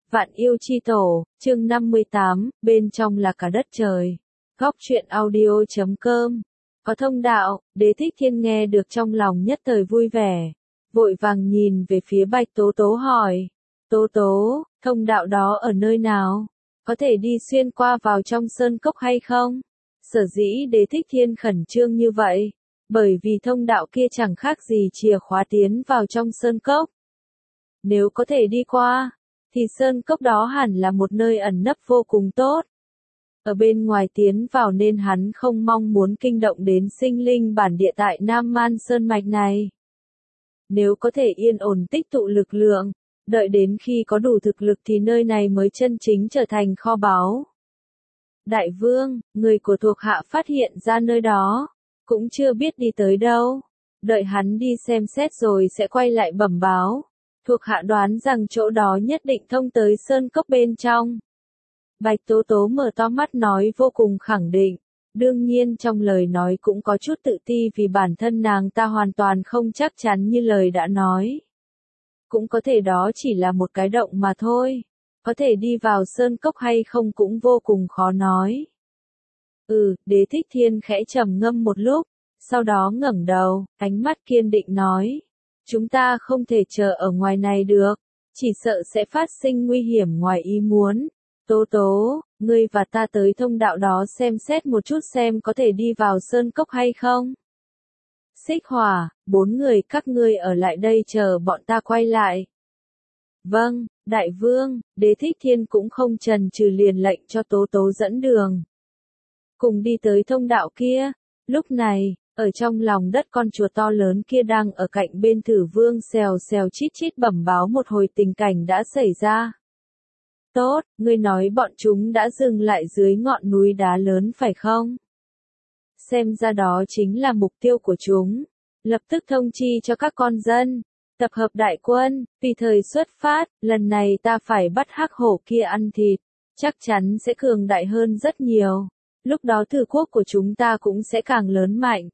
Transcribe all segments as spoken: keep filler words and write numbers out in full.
Vạn yêu chi tổ, chương năm mươi tám, bên trong là cả đất trời. Góc truyện audio chấm com. Có thông đạo, Đế Thích Thiên nghe được trong lòng nhất thời vui vẻ. Vội vàng nhìn về phía Bạch Tố Tố hỏi. Tố Tố, thông đạo đó ở nơi nào? Có thể đi xuyên qua vào trong sơn cốc hay không? Sở dĩ Đế Thích Thiên khẩn trương như vậy. Bởi vì thông đạo kia chẳng khác gì chìa khóa tiến vào trong sơn cốc. Nếu có thể đi qua, thì sơn cốc đó hẳn là một nơi ẩn nấp vô cùng tốt. Ở bên ngoài tiến vào nên hắn không mong muốn kinh động đến sinh linh bản địa tại Nam Man Sơn Mạch này. Nếu có thể yên ổn tích tụ lực lượng, đợi đến khi có đủ thực lực thì nơi này mới chân chính trở thành kho báu. Đại vương, người của thuộc hạ phát hiện ra nơi đó, cũng chưa biết đi tới đâu. Đợi hắn đi xem xét rồi sẽ quay lại bẩm báo. Thuộc hạ đoán rằng chỗ đó nhất định thông tới sơn cốc bên trong. Bạch Tố Tố mở to mắt nói vô cùng khẳng định. Đương nhiên trong lời nói cũng có chút tự ti vì bản thân nàng ta hoàn toàn không chắc chắn như lời đã nói. Cũng có thể đó chỉ là một cái động mà thôi. Có thể đi vào sơn cốc hay không cũng vô cùng khó nói. Ừ, Đế Thích Thiên khẽ trầm ngâm một lúc, sau đó ngẩng đầu, ánh mắt kiên định nói. Chúng ta không thể chờ ở ngoài này được, chỉ sợ sẽ phát sinh nguy hiểm ngoài ý muốn. Tố Tố, ngươi và ta tới thông đạo đó xem xét một chút xem có thể đi vào sơn cốc hay không. Xích Hỏa, bốn người các ngươi ở lại đây chờ bọn ta quay lại. Vâng, đại vương, Đế Thích Thiên cũng không chần chừ liền lệnh cho Tố Tố dẫn đường. Cùng đi tới thông đạo kia, lúc này, ở trong lòng đất con chùa to lớn kia đang ở cạnh bên Thử Vương xèo xèo chít chít bẩm báo một hồi tình cảnh đã xảy ra. Tốt, ngươi nói bọn chúng đã dừng lại dưới ngọn núi đá lớn phải không? Xem ra đó chính là mục tiêu của chúng. Lập tức thông chi cho các con dân, tập hợp đại quân, tùy thời xuất phát, lần này ta phải bắt hắc hổ kia ăn thịt, chắc chắn sẽ cường đại hơn rất nhiều. Lúc đó Thử quốc của chúng ta cũng sẽ càng lớn mạnh.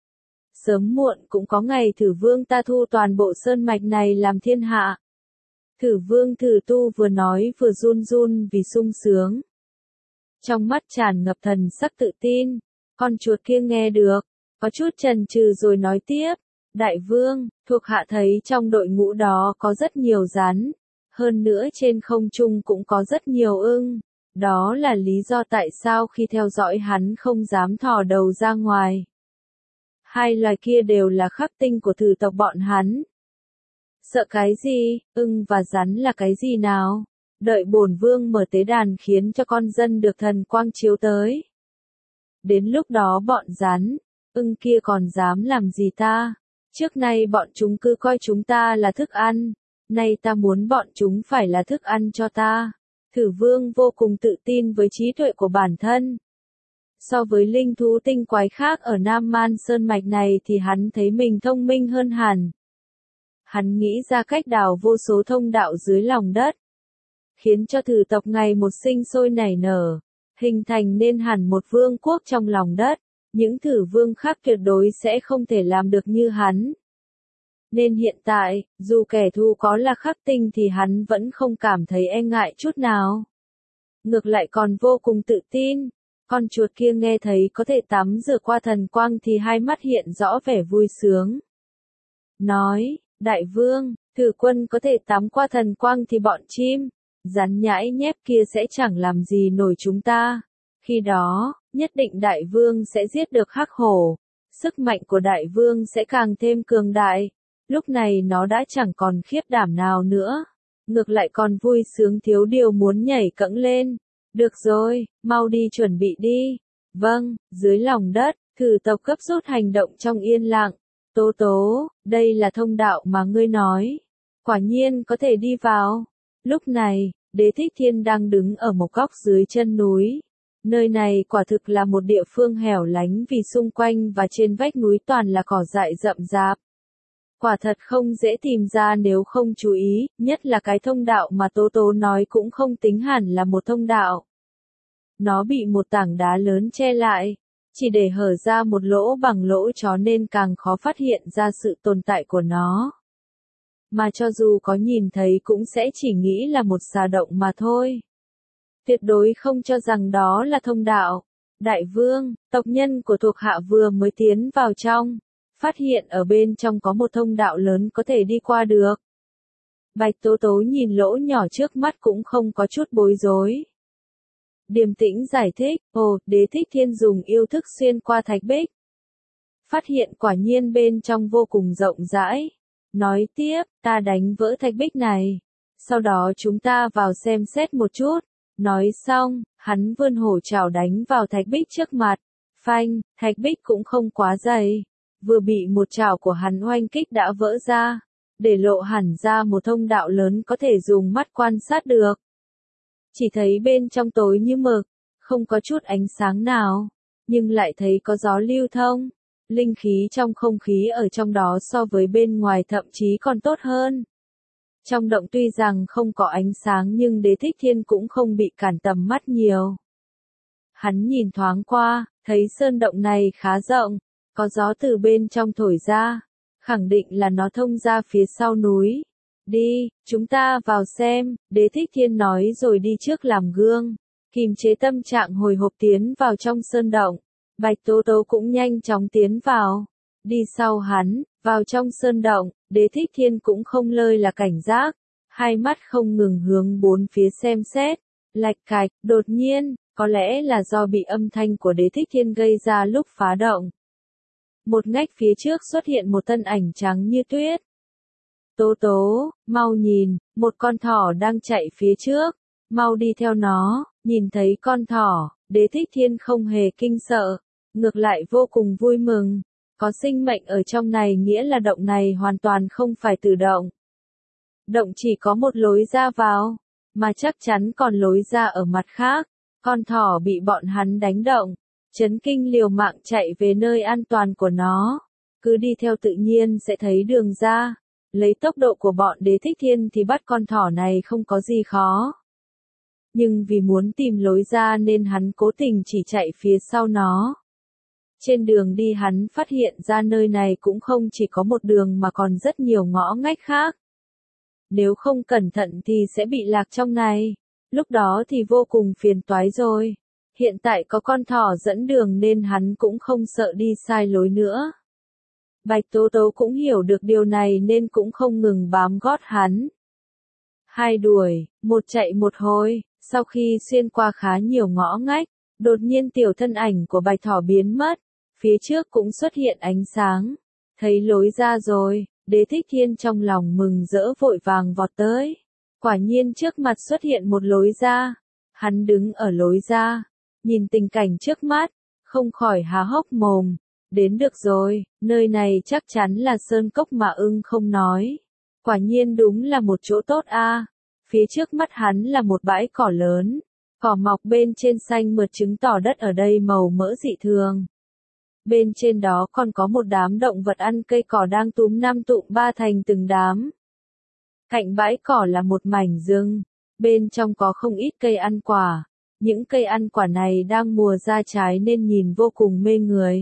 Sớm muộn cũng có ngày Thử Vương ta thu toàn bộ sơn mạch này làm thiên hạ. Thử Vương Thử Tu vừa nói vừa run run vì sung sướng. Trong mắt tràn ngập thần sắc tự tin, con chuột kia nghe được, có chút chần chừ rồi nói tiếp. Đại vương, thuộc hạ thấy trong đội ngũ đó có rất nhiều rắn, hơn nữa trên không trung cũng có rất nhiều ưng. Đó là lý do tại sao khi theo dõi hắn không dám thò đầu ra ngoài. Hai loài kia đều là khắc tinh của thử tộc bọn hắn. Sợ cái gì, ưng và rắn là cái gì nào? Đợi bổn vương mở tế đàn khiến cho con dân được thần quang chiếu tới. Đến lúc đó bọn rắn, ưng kia còn dám làm gì ta? Trước nay bọn chúng cứ coi chúng ta là thức ăn, nay ta muốn bọn chúng phải là thức ăn cho ta. Thử Vương vô cùng tự tin với trí tuệ của bản thân. So với linh thú tinh quái khác ở Nam Man Sơn Mạch này thì hắn thấy mình thông minh hơn hẳn. Hắn nghĩ ra cách đào vô số thông đạo dưới lòng đất, khiến cho thử tộc ngày một sinh sôi nảy nở, hình thành nên hẳn một vương quốc trong lòng đất. Những thử vương khác tuyệt đối sẽ không thể làm được như hắn. Nên hiện tại, dù kẻ thù có là khắc tinh thì hắn vẫn không cảm thấy e ngại chút nào. Ngược lại còn vô cùng tự tin. Con chuột kia nghe thấy có thể tắm rửa qua thần quang thì hai mắt hiện rõ vẻ vui sướng. Nói, đại vương, thử quân có thể tắm qua thần quang thì bọn chim, rắn nhãi nhép kia sẽ chẳng làm gì nổi chúng ta. Khi đó, nhất định đại vương sẽ giết được hắc hổ. Sức mạnh của đại vương sẽ càng thêm cường đại. Lúc này nó đã chẳng còn khiếp đảm nào nữa. Ngược lại còn vui sướng thiếu điều muốn nhảy cẫng lên. Được rồi, mau đi chuẩn bị đi. Vâng, dưới lòng đất, thử tộc gấp rút hành động trong yên lặng. Tố Tố, đây là thông đạo mà ngươi nói. Quả nhiên có thể đi vào. Lúc này, Đế Thích Thiên đang đứng ở một góc dưới chân núi. Nơi này quả thực là một địa phương hẻo lánh vì xung quanh và trên vách núi toàn là cỏ dại rậm rạp. Quả thật không dễ tìm ra nếu không chú ý, nhất là cái thông đạo mà Tố Tố nói cũng không tính hẳn là một thông đạo. Nó bị một tảng đá lớn che lại, chỉ để hở ra một lỗ bằng lỗ chó nên càng khó phát hiện ra sự tồn tại của nó. mà cho dù có nhìn thấy cũng sẽ chỉ nghĩ là một xà động mà thôi. Tuyệt đối không cho rằng đó là thông đạo. Đại vương, tộc nhân của thuộc hạ vừa mới tiến vào trong, phát hiện ở bên trong có một thông đạo lớn có thể đi qua được. Bạch Tố Tố nhìn lỗ nhỏ trước mắt cũng không có chút bối rối. Điềm tĩnh giải thích, ồ, Đế Thích Thiên dùng yêu thức xuyên qua thạch bích. Phát hiện quả nhiên bên trong vô cùng rộng rãi. Nói tiếp, ta đánh vỡ thạch bích này. Sau đó chúng ta vào xem xét một chút. Nói xong, hắn vươn hổ trảo đánh vào thạch bích trước mặt. Phanh, thạch bích cũng không quá dày. Vừa bị một trảo của hắn oanh kích đã vỡ ra. Để lộ hẳn ra một thông đạo lớn có thể dùng mắt quan sát được. Chỉ thấy bên trong tối như mực, không có chút ánh sáng nào, nhưng lại thấy có gió lưu thông. Linh khí trong không khí ở trong đó so với bên ngoài thậm chí còn tốt hơn. Trong động tuy rằng không có ánh sáng nhưng Đế Thích Thiên cũng không bị cản tầm mắt nhiều. Hắn nhìn thoáng qua, thấy sơn động này khá rộng, có gió từ bên trong thổi ra, khẳng định là nó thông ra phía sau núi. Đi, chúng ta vào xem, Đế Thích Thiên nói rồi đi trước làm gương, kìm chế tâm trạng hồi hộp tiến vào trong sơn động. Bạch Tố Tố cũng nhanh chóng tiến vào, đi sau hắn, vào trong sơn động, Đế Thích Thiên cũng không lơi là cảnh giác, hai mắt không ngừng hướng bốn phía xem xét, lạch cạch, đột nhiên, có lẽ là do bị âm thanh của Đế Thích Thiên gây ra lúc phá động. Một ngách phía trước xuất hiện một thân ảnh trắng như tuyết. Tố Tố, mau nhìn, một con thỏ đang chạy phía trước, mau đi theo nó, nhìn thấy con thỏ, Đế Thích Thiên không hề kinh sợ, ngược lại vô cùng vui mừng, có sinh mệnh ở trong này nghĩa là động này hoàn toàn không phải tự động. Động chỉ có một lối ra vào, mà chắc chắn còn lối ra ở mặt khác, con thỏ bị bọn hắn đánh động, chấn kinh liều mạng chạy về nơi an toàn của nó, cứ đi theo tự nhiên sẽ thấy đường ra. Lấy tốc độ của bọn Đế Thích Thiên thì bắt con thỏ này không có gì khó. Nhưng vì muốn tìm lối ra nên hắn cố tình chỉ chạy phía sau nó. Trên đường đi hắn phát hiện ra nơi này cũng không chỉ có một đường mà còn rất nhiều ngõ ngách khác. Nếu không cẩn thận thì sẽ bị lạc trong này. Lúc đó thì vô cùng phiền toái rồi. Hiện tại có con thỏ dẫn đường nên hắn cũng không sợ đi sai lối nữa. Bạch Tố Tố cũng hiểu được điều này nên cũng không ngừng bám gót hắn. Hai đuổi, một chạy một hồi, sau khi xuyên qua khá nhiều ngõ ngách, đột nhiên tiểu thân ảnh của bạch thỏ biến mất, phía trước cũng xuất hiện ánh sáng, thấy lối ra rồi, Đế Thích Thiên trong lòng mừng rỡ vội vàng vọt tới. Quả nhiên trước mặt xuất hiện một lối ra, hắn đứng ở lối ra, nhìn tình cảnh trước mắt, không khỏi há hốc mồm. Đến được rồi, nơi này chắc chắn là sơn cốc mà ưng không nói. Quả nhiên đúng là một chỗ tốt a. À. Phía trước mắt hắn là một bãi cỏ lớn, cỏ mọc bên trên xanh mượt chứng tỏ đất ở đây màu mỡ dị thường. Bên trên đó còn có một đám động vật ăn cây cỏ đang túm năm tụm ba thành từng đám. Cạnh bãi cỏ là một mảnh rừng, bên trong có không ít cây ăn quả. Những cây ăn quả này đang mùa ra trái nên nhìn vô cùng mê người.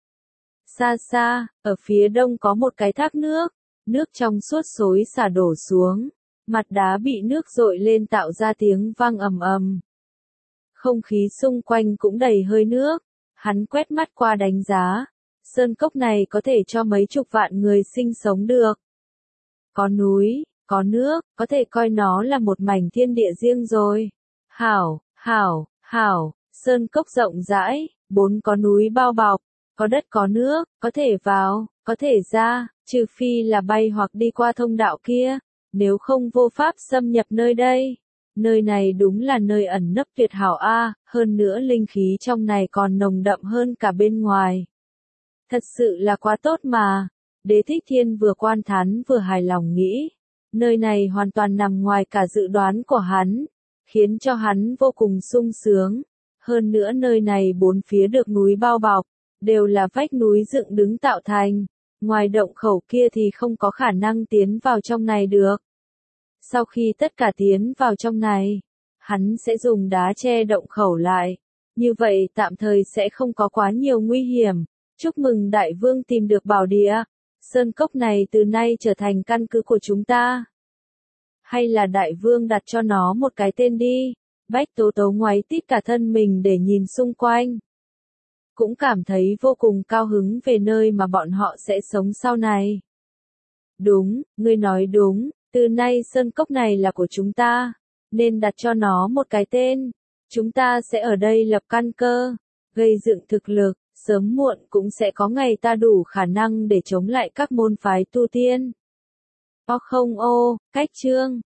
Xa xa, ở phía đông có một cái thác nước, nước trong suốt xối xả đổ xuống, mặt đá bị nước dội lên tạo ra tiếng vang ầm ầm. Không khí xung quanh cũng đầy hơi nước, hắn quét mắt qua đánh giá, sơn cốc này có thể cho mấy chục vạn người sinh sống được. Có núi, có nước, có thể coi nó là một mảnh thiên địa riêng rồi. Hảo, hảo, hảo, sơn cốc rộng rãi, bốn có núi bao bọc. Có đất có nước, có thể vào, có thể ra, trừ phi là bay hoặc đi qua thông đạo kia, nếu không vô pháp xâm nhập nơi đây. Nơi này đúng là nơi ẩn nấp tuyệt hảo a, hơn nữa linh khí trong này còn nồng đậm hơn cả bên ngoài. Thật sự là quá tốt mà. Đế Thích Thiên vừa quan thán vừa hài lòng nghĩ, nơi này hoàn toàn nằm ngoài cả dự đoán của hắn, khiến cho hắn vô cùng sung sướng. Hơn nữa nơi này bốn phía được núi bao bọc, đều là vách núi dựng đứng tạo thành, ngoài động khẩu kia thì không có khả năng tiến vào trong này được. Sau khi tất cả tiến vào trong này, hắn sẽ dùng đá che động khẩu lại, như vậy tạm thời sẽ không có quá nhiều nguy hiểm. Chúc mừng đại vương tìm được bảo địa. Sơn cốc này từ nay trở thành căn cứ của chúng ta. Hay là đại vương đặt cho nó một cái tên đi. Bách Tố Tố ngoáy tít cả thân mình để nhìn xung quanh. Cũng cảm thấy vô cùng cao hứng về nơi mà bọn họ sẽ sống sau này. Đúng, ngươi nói đúng, từ nay sơn cốc này là của chúng ta, nên đặt cho nó một cái tên. Chúng ta sẽ ở đây lập căn cơ, gây dựng thực lực, sớm muộn cũng sẽ có ngày ta đủ khả năng để chống lại các môn phái tu tiên. O không ô, cách chương.